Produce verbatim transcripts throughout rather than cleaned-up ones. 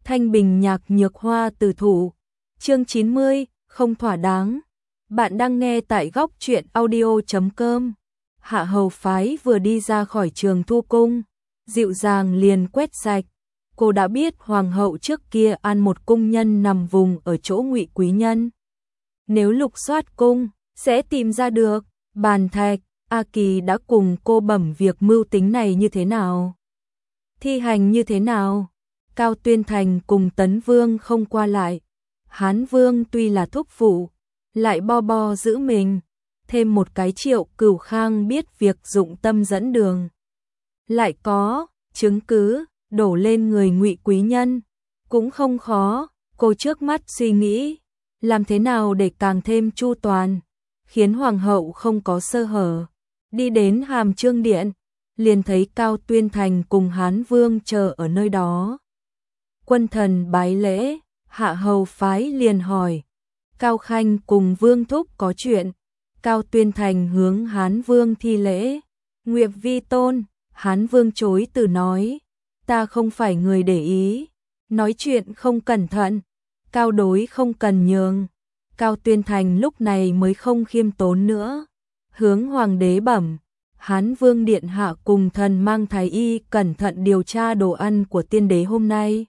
Thanh bình nhạc nhược hoa từ thủ. Chương chín mươi, không thỏa đáng. Bạn đang nghe tại góc truyện audio chấm com. Hạ hầu phái vừa đi ra khỏi trường thu cung, dịu dàng liền quét sạch. Cô đã biết hoàng hậu trước kia ăn một cung nhân nằm vùng ở chỗ Ngụy Quý Nhân. Nếu lục soát cung, sẽ tìm ra được. Bàn Thạch, A Kỳ đã cùng cô bẩm việc mưu tính này như thế nào, thi hành như thế nào. Cao Tuyên Thành cùng Tấn Vương không qua lại. Hán Vương tuy là thúc phụ, lại bo bo giữ mình. Thêm một cái Triệu Cửu Khang biết việc dụng tâm dẫn đường, lại có chứng cứ đổ lên người Ngụy Quý Nhân, cũng không khó. Cô trước mắt suy nghĩ làm thế nào để càng thêm chu toàn, khiến hoàng hậu không có sơ hở. Đi đến Hàm Chương Điện, liền thấy Cao Tuyên Thành cùng Hán Vương chờ ở nơi đó. Quân thần bái lễ, Hạ hầu phái liền hỏi: Cao Khanh cùng Vương thúc có chuyện? Cao Tuyên Thành hướng Hán Vương thi lễ. Nguyệt vi tôn. Hán Vương chối từ nói: Ta không phải người để ý, nói chuyện không cẩn thận, Cao đối không cần nhường. Cao Tuyên Thành lúc này mới không khiêm tốn nữa, hướng hoàng đế bẩm: Hán Vương điện hạ cùng thần mang thái y cẩn thận điều tra đồ ăn của tiên đế hôm nay.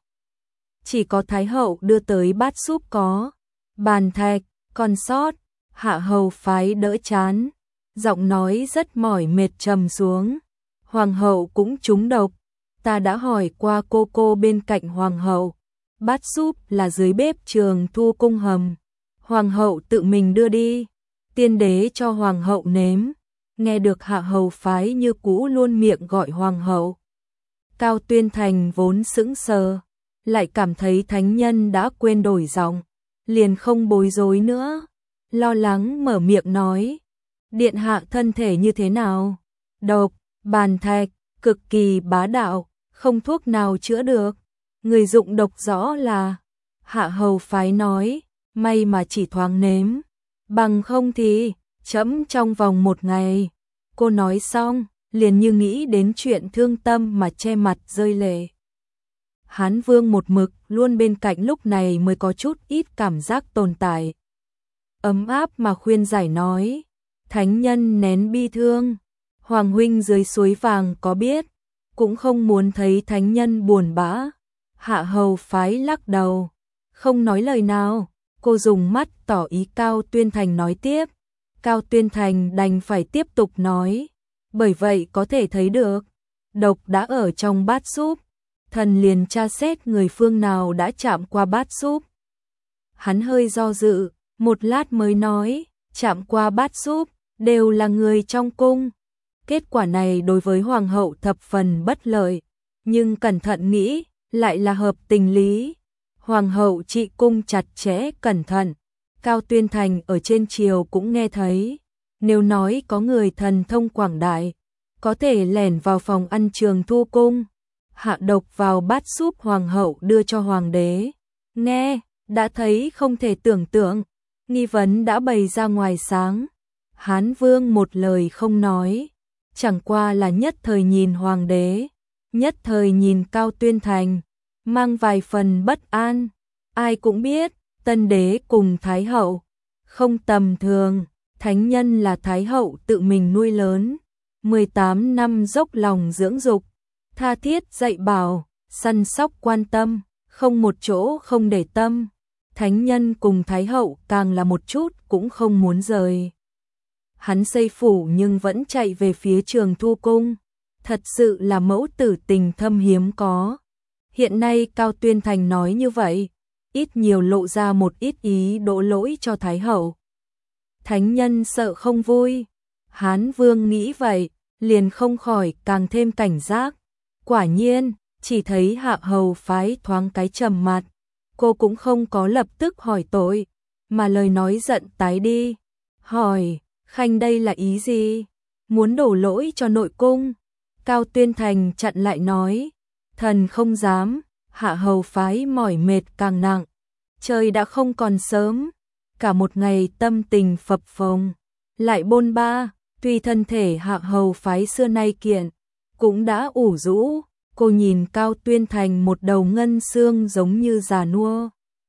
Chỉ có thái hậu đưa tới bát súp có Bàn Thạch còn sót. Hạ hầu phái đỡ chán, giọng nói rất mỏi mệt trầm xuống. Hoàng hậu cũng trúng độc. Ta đã hỏi qua cô cô bên cạnh hoàng hậu, bát súp là dưới bếp trường thu cung hầm, hoàng hậu tự mình đưa đi, tiên đế cho hoàng hậu nếm. Nghe được hạ hầu phái như cũ luôn miệng gọi hoàng hậu. Cao Tuyên Thành vốn sững sờ, lại cảm thấy thánh nhân đã quên đổi giọng, liền không bối rối nữa, lo lắng mở miệng nói: Điện hạ thân thể như thế nào? Độc, Bàn Thạch, cực kỳ bá đạo, không thuốc nào chữa được. Người dụng độc rõ là. Hạ hầu phái nói: May mà chỉ thoáng nếm, bằng không thì trẫm trong vòng một ngày. Cô nói xong, liền như nghĩ đến chuyện thương tâm mà che mặt rơi lệ. Hán Vương một mực luôn bên cạnh lúc này mới có chút ít cảm giác tồn tại. Ấm áp mà khuyên giải nói: Thánh nhân nén bi thương, Hoàng huynh dưới suối vàng có biết, cũng không muốn thấy thánh nhân buồn bã. Hạ hầu phái lắc đầu, không nói lời nào. Cô dùng mắt tỏ ý Cao Tuyên Thành nói tiếp. Cao Tuyên Thành đành phải tiếp tục nói: Bởi vậy có thể thấy được, độc đã ở trong bát súp. Thần liền tra xét người phương nào đã chạm qua bát súp. Hắn hơi do dự, một lát mới nói: Chạm qua bát súp đều là người trong cung. Kết quả này đối với hoàng hậu thập phần bất lợi, nhưng cẩn thận nghĩ lại là hợp tình lý. Hoàng hậu trị cung chặt chẽ cẩn thận, Cao Tuyên Thành ở trên triều cũng nghe thấy. Nếu nói có người thần thông quảng đại, có thể lẻn vào phòng ăn trường thu cung, hạ độc vào bát súp hoàng hậu đưa cho hoàng đế, nghe đã thấy không thể tưởng tượng. Nghi vấn đã bày ra ngoài sáng. Hán Vương một lời không nói, chẳng qua là nhất thời nhìn hoàng đế, nhất thời nhìn Cao Tuyên Thành, mang vài phần bất an. Ai cũng biết, tân đế cùng thái hậu không tầm thường, thánh nhân là thái hậu tự mình nuôi lớn, mười tám năm dốc lòng dưỡng dục, tha thiết dạy bảo, săn sóc quan tâm, không một chỗ không để tâm. Thánh nhân cùng thái hậu càng là một chút cũng không muốn rời. Hắn xây phủ nhưng vẫn chạy về phía trường thu cung, thật sự là mẫu tử tình thâm hiếm có. Hiện nay Cao Tuyên Thành nói như vậy, ít nhiều lộ ra một ít ý đổ lỗi cho thái hậu. Thánh nhân sợ không vui. Hán Vương nghĩ vậy, liền không khỏi càng thêm cảnh giác. Quả nhiên, chỉ thấy hạ hầu phái thoáng cái trầm mặt. Cô cũng không có lập tức hỏi tội, mà lời nói giận tái đi. Hỏi: Khanh đây là ý gì? Muốn đổ lỗi cho nội cung? Cao Tuyên Thành chặn lại nói: Thần không dám. Hạ hầu phái mỏi mệt càng nặng. Trời đã không còn sớm, cả một ngày tâm tình phập phồng, lại bôn ba. Tuy thân thể hạ hầu phái xưa nay kiện, cũng đã ủ rũ, Cô nhìn Cao Tuyên Thành một đầu ngân xương giống như già nua.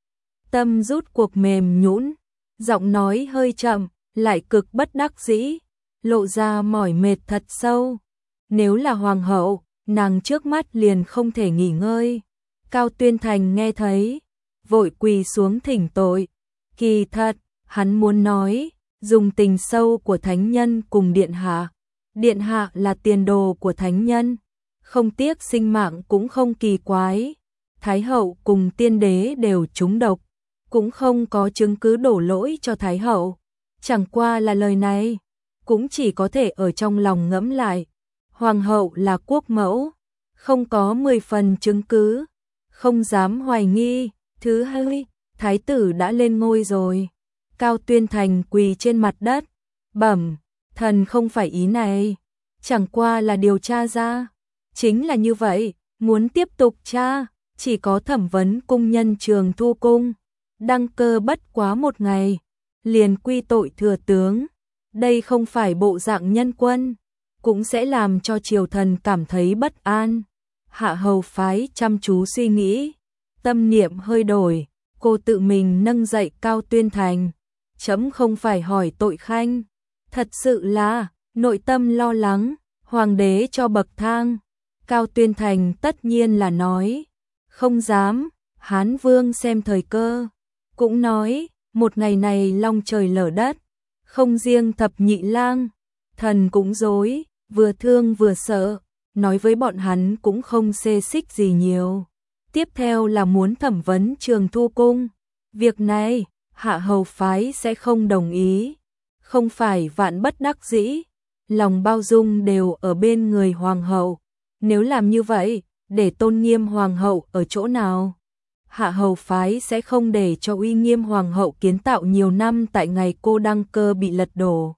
Tâm rút cuộc mềm nhũn, giọng nói hơi chậm, lại cực bất đắc dĩ, lộ ra mỏi mệt thật sâu. Nếu là hoàng hậu, nàng trước mắt liền không thể nghỉ ngơi. Cao Tuyên Thành nghe thấy, vội quỳ xuống thỉnh tội. Kỳ thật, hắn muốn nói, dùng tình sâu của thánh nhân cùng điện hạ. Điện hạ là tiền đồ của thánh nhân, không tiếc sinh mạng cũng không kỳ quái. Thái hậu cùng tiên đế đều trúng độc, cũng không có chứng cứ đổ lỗi cho Thái hậu. Chẳng qua là lời này, cũng chỉ có thể ở trong lòng ngẫm lại. Hoàng hậu là quốc mẫu, không có mười phần chứng cứ, không dám hoài nghi. Thứ hai, thái tử đã lên ngôi rồi. Cao Tuyên Thành quỳ trên mặt đất, bẩm, thần không phải ý này, chẳng qua là điều tra ra. Chính là như vậy, muốn tiếp tục tra, chỉ có thẩm vấn cung nhân Trường Thu Cung. Đăng cơ bất quá một ngày, liền quy tội thừa tướng. Đây không phải bộ dạng nhân quân, cũng sẽ làm cho triều thần cảm thấy bất an. Hạ hầu phái chăm chú suy nghĩ, tâm niệm hơi đổi, cô tự mình nâng dậy Cao Tuyên Thành. Chấm không phải hỏi tội khanh, thật sự là nội tâm lo lắng, hoàng đế cho bậc thang. Cao Tuyên Thành tất nhiên là nói, không dám. Hán Vương xem thời cơ, cũng nói, một ngày này long trời lở đất, không riêng thập nhị lang, thần cũng rối, vừa thương vừa sợ, nói với bọn hắn cũng không xê xích gì nhiều. Tiếp theo là muốn thẩm vấn Trường Thu Cung. Việc này, hạ hầu phái sẽ không đồng ý, không phải vạn bất đắc dĩ, lòng bao dung đều ở bên người hoàng hậu. Nếu làm như vậy, để tôn nghiêm hoàng hậu ở chỗ nào? Hạ hầu phái sẽ không để cho uy nghiêm hoàng hậu kiến tạo nhiều năm tại ngày cô đăng cơ bị lật đổ.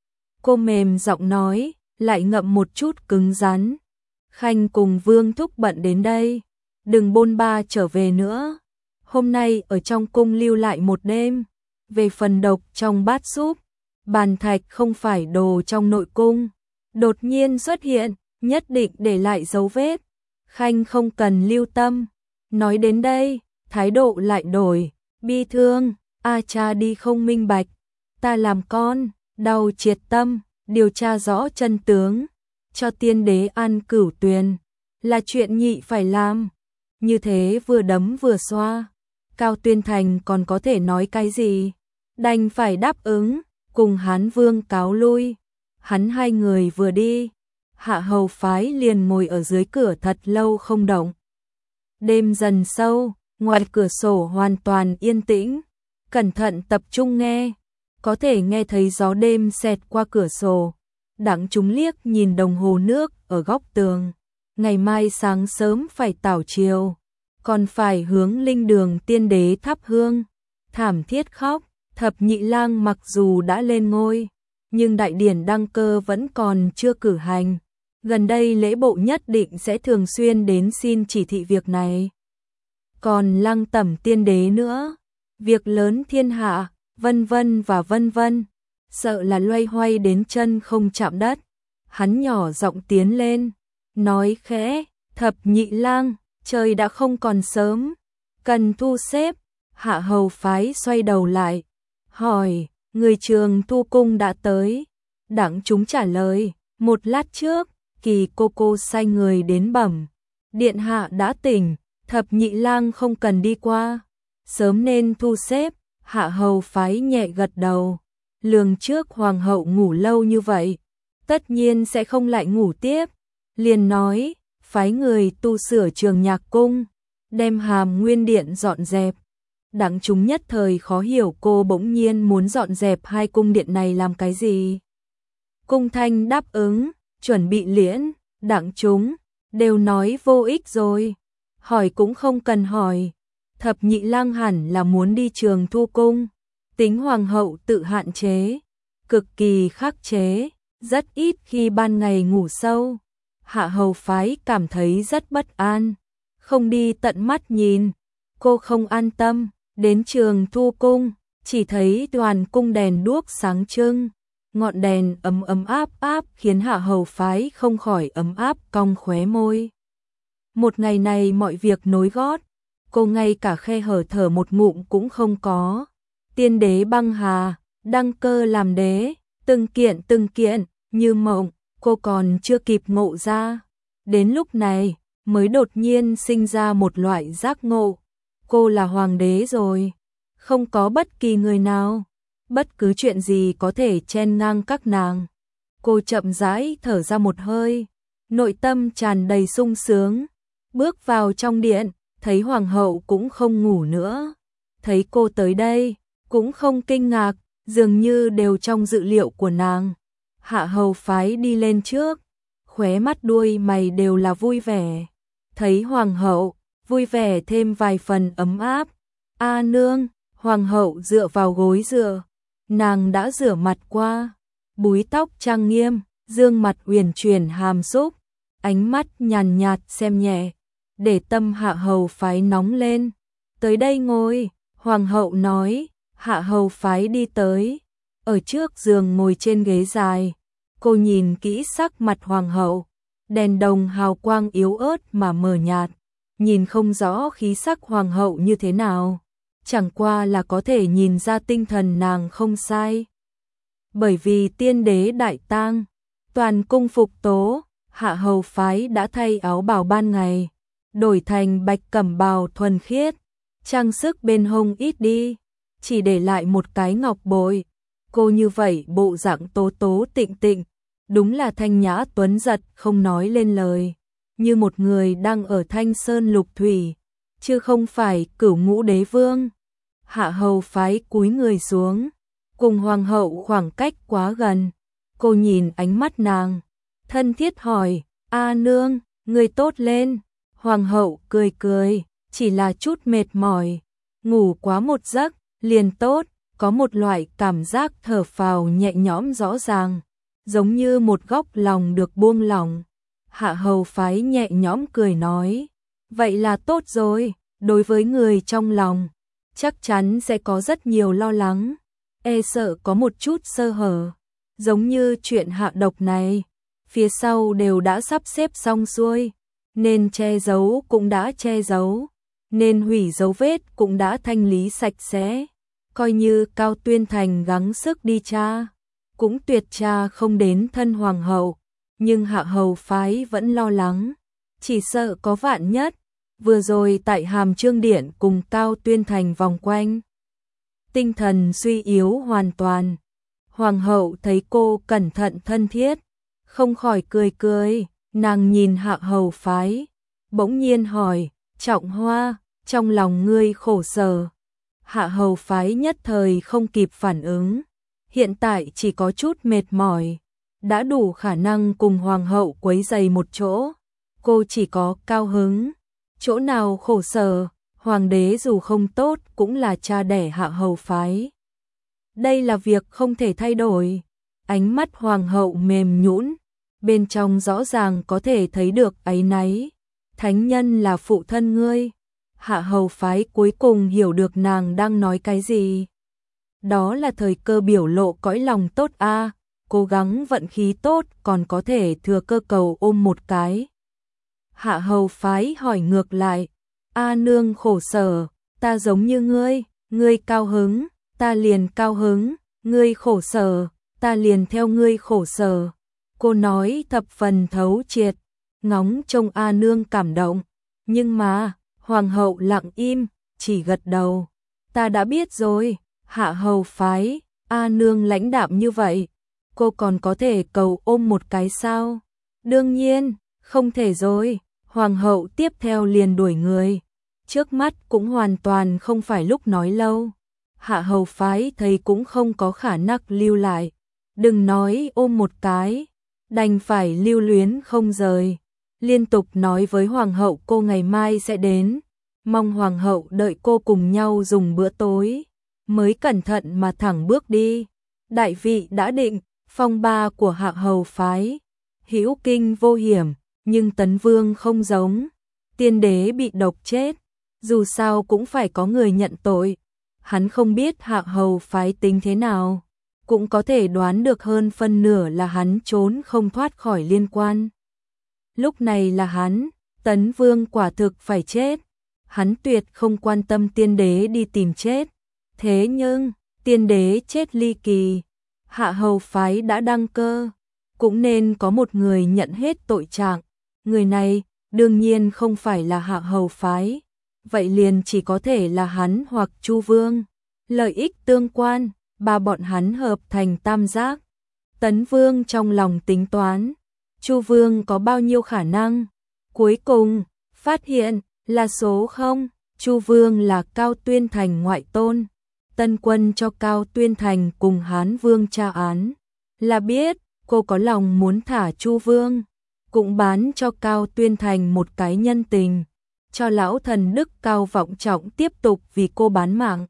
Cô mềm giọng nói, lại ngậm một chút cứng rắn. Khanh cùng Vương thúc bận đến đây, đừng bôn ba trở về nữa. Hôm nay ở trong cung lưu lại một đêm. Về phần độc trong bát súp, bàn thạch không phải đồ trong nội cung, đột nhiên xuất hiện, nhất định để lại dấu vết. Khanh không cần lưu tâm. Nói đến đây, thái độ lại đổi, bi thương, a cha đi không minh bạch, ta làm con, đau triệt tâm, điều tra rõ chân tướng, cho tiên đế ăn cửu tuyền, là chuyện nhị phải làm. Như thế vừa đấm vừa xoa, Cao Tuyên Thành còn có thể nói cái gì, đành phải đáp ứng, cùng Hán Vương cáo lui. Hắn hai người vừa đi, hạ hầu phái liền ngồi ở dưới cửa thật lâu không động. Đêm dần sâu, ngoài cửa sổ hoàn toàn yên tĩnh, cẩn thận tập trung nghe, có thể nghe thấy gió đêm xẹt qua cửa sổ. Đặng chúng liếc nhìn đồng hồ nước ở góc tường, ngày mai sáng sớm phải tảo chiều, còn phải hướng linh đường tiên đế thắp hương, thảm thiết khóc. Thập nhị lang mặc dù đã lên ngôi, nhưng đại điển đăng cơ vẫn còn chưa cử hành. Gần đây lễ bộ nhất định sẽ thường xuyên đến xin chỉ thị việc này. Còn Lăng Tẩm tiên đế nữa, việc lớn thiên hạ, vân vân và vân vân, sợ là loay hoay đến chân không chạm đất. Hắn nhỏ giọng tiến lên, nói khẽ, thập nhị lang, trời đã không còn sớm, cần thu xếp. Hạ hầu phái xoay đầu lại, hỏi, người Trường Thu Cung đã tới. Đặng chúng trả lời, một lát trước, Kỳ cô cô sai người đến bẩm, điện hạ đã tỉnh, thập nhị lang không cần đi qua, sớm nên thu xếp. Hạ hầu phái nhẹ gật đầu, lường trước hoàng hậu ngủ lâu như vậy, tất nhiên sẽ không lại ngủ tiếp, liền nói, phái người tu sửa Trường Nhạc Cung, đem Hàm Nguyên Điện dọn dẹp. Đặng chúng nhất thời khó hiểu cô bỗng nhiên muốn dọn dẹp hai cung điện này làm cái gì. Cung Thanh đáp ứng, chuẩn bị liễn. Đặng chúng đều nói vô ích rồi, hỏi cũng không cần hỏi. Thập nhị lang hẳn là muốn đi Trường Thu Cung, tính hoàng hậu tự hạn chế, cực kỳ khắc chế, rất ít khi ban ngày ngủ sâu. Hạ hầu phái cảm thấy rất bất an, không đi tận mắt nhìn, cô không an tâm. Đến Trường Thu Cung, chỉ thấy đoàn cung đèn đuốc sáng trưng, ngọn đèn ấm ấm áp áp khiến hạ hầu phái không khỏi ấm áp cong khóe môi. Một ngày này mọi việc nối gót, cô ngay cả khe hở thở một ngụm cũng không có. Tiên đế băng hà, đăng cơ làm đế, từng kiện từng kiện, như mộng, cô còn chưa kịp ngộ ra. Đến lúc này, mới đột nhiên sinh ra một loại giác ngộ. Cô là hoàng đế rồi, không có bất kỳ người nào, bất cứ chuyện gì có thể chen ngang các nàng. Cô chậm rãi thở ra một hơi, nội tâm tràn đầy sung sướng, bước vào trong điện, thấy hoàng hậu cũng không ngủ nữa. Thấy cô tới đây, cũng không kinh ngạc, dường như đều trong dự liệu của nàng. Hạ hầu phái đi lên trước, khóe mắt đuôi mày đều là vui vẻ. Thấy hoàng hậu, vui vẻ thêm vài phần ấm áp. A nương, hoàng hậu dựa vào gối dựa, nàng đã rửa mặt qua, búi tóc trang nghiêm, dương mặt uyển chuyển hàm xúc, ánh mắt nhàn nhạt xem nhẹ, để tâm hạ hầu phái nóng lên. Tới đây ngồi, hoàng hậu nói. Hạ hầu phái đi tới, ở trước giường ngồi trên ghế dài. Cô nhìn kỹ sắc mặt hoàng hậu, đèn đồng hào quang yếu ớt mà mờ nhạt, nhìn không rõ khí sắc hoàng hậu như thế nào, chẳng qua là có thể nhìn ra tinh thần nàng không sai. Bởi vì tiên đế đại tang, toàn cung phục tố, hạ hầu phái đã thay áo bào ban ngày, đổi thành bạch cẩm bào thuần khiết, trang sức bên hông ít đi, chỉ để lại một cái ngọc bội. Cô như vậy bộ dạng tố tố tịnh tịnh, đúng là thanh nhã tuấn giật không nói lên lời, như một người đang ở thanh sơn lục thủy, chứ không phải cửu ngũ đế vương. Hạ hầu phái cúi người xuống, cùng hoàng hậu khoảng cách quá gần, cô nhìn ánh mắt nàng, thân thiết hỏi, A nương, người tốt lên. Hoàng hậu cười cười, chỉ là chút mệt mỏi, ngủ quá một giấc, liền tốt, có một loại cảm giác thở phào nhẹ nhõm rõ ràng, giống như một góc lòng được buông lỏng. Hạ hầu phái nhẹ nhõm cười nói, vậy là tốt rồi, đối với người trong lòng, chắc chắn sẽ có rất nhiều lo lắng, e sợ có một chút sơ hở, giống như chuyện hạ độc này, phía sau đều đã sắp xếp xong xuôi, nên che giấu cũng đã che giấu, nên hủy dấu vết cũng đã thanh lý sạch sẽ. Coi như Cao Tuyên Thành gắng sức đi tra, cũng tuyệt tra không đến thân hoàng hậu, nhưng hạ hầu phái vẫn lo lắng, chỉ sợ có vạn nhất. Vừa rồi tại Hàm Trương Điện cùng Cao Tuyên Thành vòng quanh, tinh thần suy yếu hoàn toàn. Hoàng hậu thấy cô cẩn thận thân thiết, không khỏi cười cười, nàng nhìn hạ hầu phái, bỗng nhiên hỏi, Trọng Hoa, trong lòng ngươi khổ sở. Hạ hầu phái nhất thời không kịp phản ứng, hiện tại chỉ có chút mệt mỏi, đã đủ khả năng cùng hoàng hậu quấy giày một chỗ, cô chỉ có cao hứng, chỗ nào khổ sở, hoàng đế dù không tốt cũng là cha đẻ hạ hầu phái. Đây là việc không thể thay đổi. Ánh mắt hoàng hậu mềm nhũn, bên trong rõ ràng có thể thấy được áy náy. Thánh nhân là phụ thân ngươi. Hạ hầu phái cuối cùng hiểu được nàng đang nói cái gì. Đó là thời cơ biểu lộ cõi lòng tốt a, cố gắng vận khí tốt còn có thể thừa cơ cầu ôm một cái. Hạ hầu phái hỏi ngược lại, A nương khổ sở, ta giống như ngươi, ngươi cao hứng, ta liền cao hứng, ngươi khổ sở, ta liền theo ngươi khổ sở. Cô nói thập phần thấu triệt, ngóng trông A nương cảm động, nhưng mà, hoàng hậu lặng im, chỉ gật đầu. Ta đã biết rồi. Hạ hầu phái, A nương lãnh đạm như vậy, cô còn có thể cầu ôm một cái sao? Đương nhiên, không thể rồi. Hoàng hậu tiếp theo liền đuổi người. Trước mắt cũng hoàn toàn không phải lúc nói lâu. Hạ hầu phái thấy cũng không có khả năng lưu lại. Đừng nói ôm một cái, đành phải lưu luyến không rời. Liên tục nói với hoàng hậu cô ngày mai sẽ đến, mong hoàng hậu đợi cô cùng nhau dùng bữa tối, mới cẩn thận mà thẳng bước đi. Đại vị đã định, phong ba của hạ hầu phái, hữu kinh vô hiểm, nhưng Tấn Vương không giống. Tiên đế bị độc chết, dù sao cũng phải có người nhận tội. Hắn không biết hạ hầu phái tính thế nào, cũng có thể đoán được hơn phân nửa là hắn trốn không thoát khỏi liên quan. Lúc này là hắn, Tấn Vương quả thực phải chết, hắn tuyệt không quan tâm tiên đế đi tìm chết. Thế nhưng, tiên đế chết ly kỳ, Hạ Hầu phái đã đăng cơ, cũng nên có một người nhận hết tội trạng. Người này đương nhiên không phải là Hạ Hầu phái, vậy liền chỉ có thể là hắn hoặc Chu Vương. Lợi ích tương quan, ba bọn hắn hợp thành tam giác. Tấn Vương trong lòng tính toán, Chu Vương có bao nhiêu khả năng. Cuối cùng, phát hiện là số không, Chu Vương là Cao Tuyên Thành ngoại tôn. Tân Quân cho Cao Tuyên Thành cùng Hán Vương tra án, là biết cô có lòng muốn thả Chu Vương, cũng bán cho Cao Tuyên Thành một cái nhân tình, cho lão thần đức Cao Vọng Trọng tiếp tục vì cô bán mạng.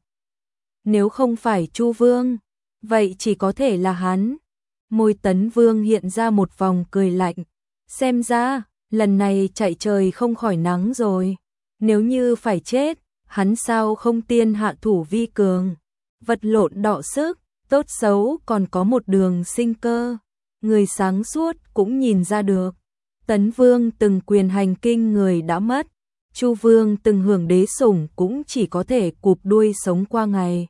Nếu không phải Chu Vương, vậy chỉ có thể là hắn. Môi Tấn Vương hiện ra một vòng cười lạnh, xem ra lần này chạy trời không khỏi nắng rồi. Nếu như phải chết, hắn sao không tiên hạ thủ vi cường, vật lộn đọ sức, tốt xấu còn có một đường sinh cơ. Người sáng suốt cũng nhìn ra được, Tấn Vương từng quyền hành kinh người đã mất, Chu Vương từng hưởng đế sủng cũng chỉ có thể cụp đuôi sống qua ngày.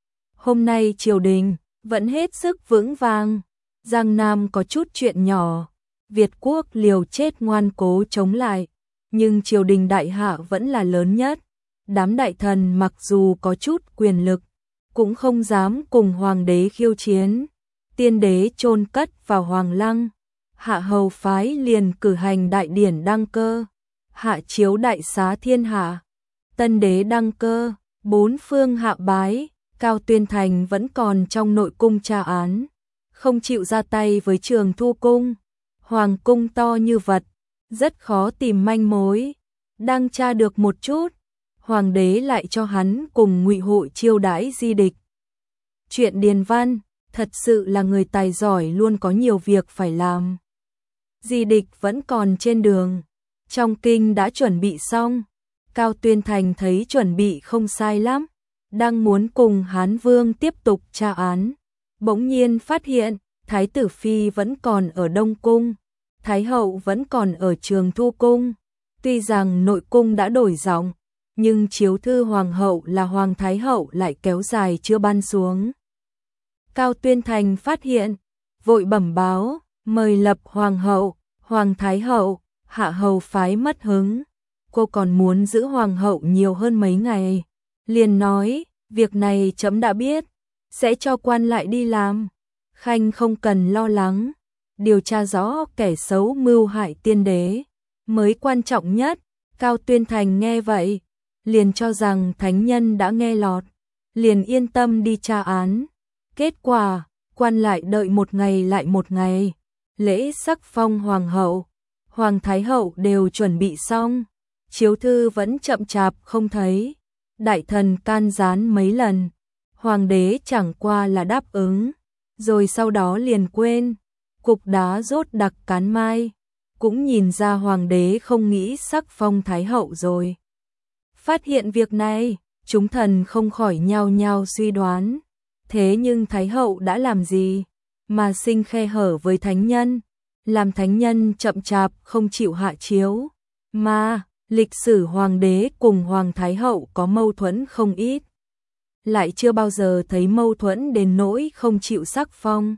Hôm nay triều đình vẫn hết sức vững vàng, Giang Nam có chút chuyện nhỏ, Việt quốc liều chết ngoan cố chống lại, nhưng triều đình đại hạ vẫn là lớn nhất. Đám đại thần mặc dù có chút quyền lực, cũng không dám cùng hoàng đế khiêu chiến. Tiên đế chôn cất vào hoàng lăng, Hạ Hầu phái liền cử hành đại điển đăng cơ, hạ chiếu đại xá thiên hạ. Tân đế đăng cơ, bốn phương hạ bái, Cao Tuyên Thành vẫn còn trong nội cung tra án, không chịu ra tay với Trường Thu cung. Hoàng cung to như vật, rất khó tìm manh mối. Đang tra được một chút, hoàng đế lại cho hắn cùng ngụy hội chiêu đãi di địch. Chuyện điền văn, thật sự là người tài giỏi luôn có nhiều việc phải làm. Di địch vẫn còn trên đường, trong kinh đã chuẩn bị xong. Cao Tuyên Thành thấy chuẩn bị không sai lắm, đang muốn cùng Hán Vương tiếp tục tra án, bỗng nhiên phát hiện Thái tử Phi vẫn còn ở Đông Cung, Thái hậu vẫn còn ở Trường Thu cung. Tuy rằng nội cung đã đổi giọng, nhưng chiếu thư hoàng hậu là Hoàng Thái hậu lại kéo dài chưa ban xuống. Cao Tuyên Thành phát hiện, vội bẩm báo, mời lập hoàng hậu, Hoàng Thái hậu. Hạ Hầu phái mất hứng, cô còn muốn giữ hoàng hậu nhiều hơn mấy ngày, liền nói, việc này chấm đã biết, sẽ cho quan lại đi làm. Khanh không cần lo lắng, điều tra rõ kẻ xấu mưu hại tiên đế mới quan trọng nhất. Cao Tuyên Thành nghe vậy, liền cho rằng thánh nhân đã nghe lọt, liền yên tâm đi tra án. Kết quả, quan lại đợi một ngày lại một ngày, lễ sắc phong hoàng hậu, Hoàng Thái hậu đều chuẩn bị xong, chiếu thư vẫn chậm chạp không thấy. Đại thần can gián mấy lần, hoàng đế chẳng qua là đáp ứng, rồi sau đó liền quên. Cục đá rốt đặc cán mai, cũng nhìn ra hoàng đế không nghĩ sắc phong Thái hậu rồi. Phát hiện việc này, chúng thần không khỏi nhao nhao suy đoán, thế nhưng Thái hậu đã làm gì mà sinh khe hở với thánh nhân, làm thánh nhân chậm chạp không chịu hạ chiếu, mà lịch sử hoàng đế cùng Hoàng Thái hậu có mâu thuẫn không ít, lại chưa bao giờ thấy mâu thuẫn đến nỗi không chịu sắc phong.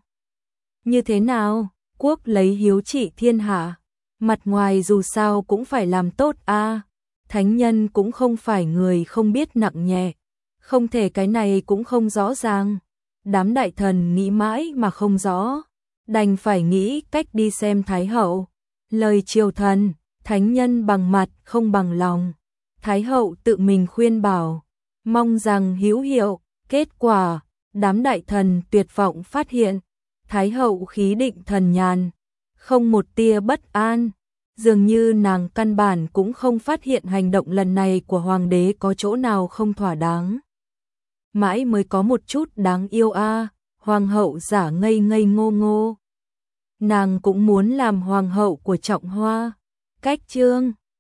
Như thế nào, quốc lấy hiếu trị thiên hạ, mặt ngoài dù sao cũng phải làm tốt a. À, thánh nhân cũng không phải người không biết nặng nhẹ, không thể cái này cũng không rõ ràng. Đám đại thần nghĩ mãi mà không rõ, đành phải nghĩ cách đi xem Thái hậu. Lời triều thần, thánh nhân bằng mặt không bằng lòng. Thái hậu tự mình khuyên bảo, mong rằng hữu hiệu. Kết quả, đám đại thần tuyệt vọng phát hiện, Thái hậu khí định thần nhàn, không một tia bất an, dường như nàng căn bản cũng không phát hiện hành động lần này của hoàng đế có chỗ nào không thỏa đáng. Mãi mới có một chút đáng yêu a, à, hoàng hậu giả ngây ngây ngô ngô. Nàng cũng muốn làm hoàng hậu của Trọng Hoa. Cách chương